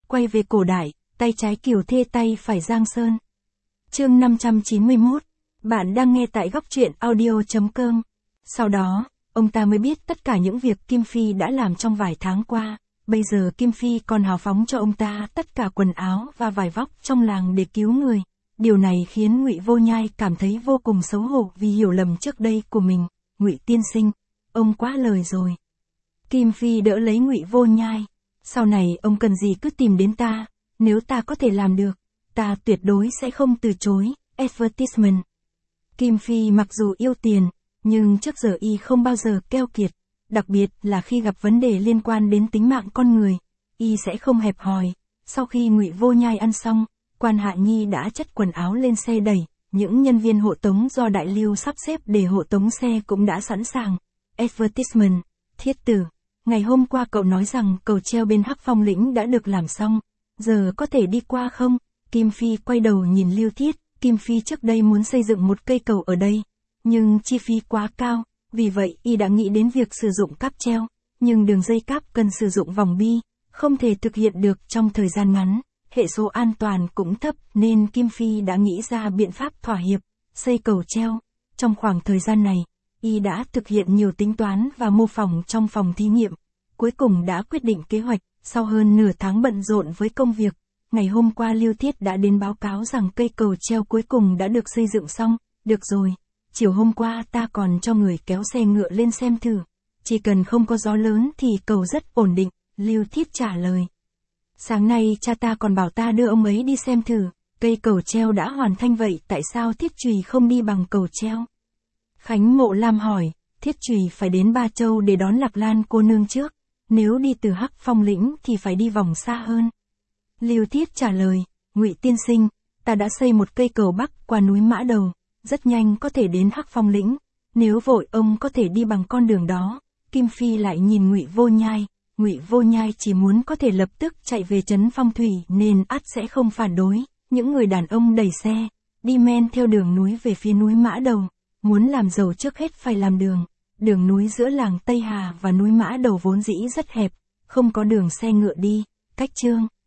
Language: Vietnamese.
quay về cổ đại, tay trái Kiều Thê tay phải Giang Sơn. Chương 591, bạn đang nghe tại góc truyện audio.com. Sau đó, ông ta mới biết tất cả những việc Kim Phi đã làm trong vài tháng qua. Bây giờ Kim Phi còn hào phóng cho ông ta tất cả quần áo và vải vóc trong làng để cứu người. Điều này khiến Ngụy Vô Nhai cảm thấy vô cùng xấu hổ vì hiểu lầm trước đây của mình. Ngụy tiên sinh, ông quá lời rồi. Kim Phi đỡ lấy Ngụy Vô Nhai. Sau này ông cần gì cứ tìm đến ta, nếu ta có thể làm được, ta tuyệt đối sẽ không từ chối. Advertisement. Kim Phi mặc dù yêu tiền, nhưng trước giờ y không bao giờ keo kiệt, đặc biệt là khi gặp vấn đề liên quan đến tính mạng con người, y sẽ không hẹp hòi. Sau khi Ngụy Vô Nhai ăn xong, Quan Hạ Nhi đã chất quần áo lên xe đẩy, những nhân viên hộ tống do Đại Lưu sắp xếp để hộ tống xe cũng đã sẵn sàng. Advertisement, Thiết tử, ngày hôm qua cậu nói rằng cầu treo bên Hắc Phong lĩnh đã được làm xong, giờ có thể đi qua không? Kim Phi quay đầu nhìn Lưu Thiết. Kim Phi trước đây muốn xây dựng một cây cầu ở đây, nhưng chi phí quá cao, vì vậy y đã nghĩ đến việc sử dụng cáp treo, nhưng đường dây cáp cần sử dụng vòng bi, không thể thực hiện được trong thời gian ngắn, hệ số an toàn cũng thấp nên Kim Phi đã nghĩ ra biện pháp thỏa hiệp, xây cầu treo. Trong khoảng thời gian này, y đã thực hiện nhiều tính toán và mô phỏng trong phòng thí nghiệm, cuối cùng đã quyết định kế hoạch. Sau hơn nửa tháng bận rộn với công việc, ngày hôm qua Lưu Thiết đã đến báo cáo rằng cây cầu treo cuối cùng đã được xây dựng xong. Được rồi, chiều hôm qua ta còn cho người kéo xe ngựa lên xem thử. Chỉ cần không có gió lớn thì cầu rất ổn định, Lưu Thiết trả lời. Sáng nay cha ta còn bảo ta đưa ông ấy đi xem thử, cây cầu treo đã hoàn thành vậy tại sao Thiết Chùy không đi bằng cầu treo? Khánh Mộ Lam hỏi, Thiết Chùy phải đến Ba Châu để đón Lạc Lan cô nương trước, nếu đi từ Hắc Phong lĩnh thì phải đi vòng xa hơn. Lưu Thiết trả lời, Ngụy tiên sinh, ta đã xây một cây cầu bắc qua núi Mã Đầu, rất nhanh có thể đến Hắc Phong lĩnh, nếu vội ông có thể đi bằng con đường đó. Kim Phi lại nhìn Ngụy Vô Nhai, Ngụy Vô Nhai chỉ muốn có thể lập tức chạy về trấn Phong Thủy nên ắt sẽ không phản đối. Những người đàn ông đẩy xe, đi men theo đường núi về phía núi Mã Đầu, muốn làm giàu trước hết phải làm đường. Đường núi giữa làng Tây Hà và núi Mã Đầu vốn dĩ rất hẹp, không có đường xe ngựa đi, cách Chương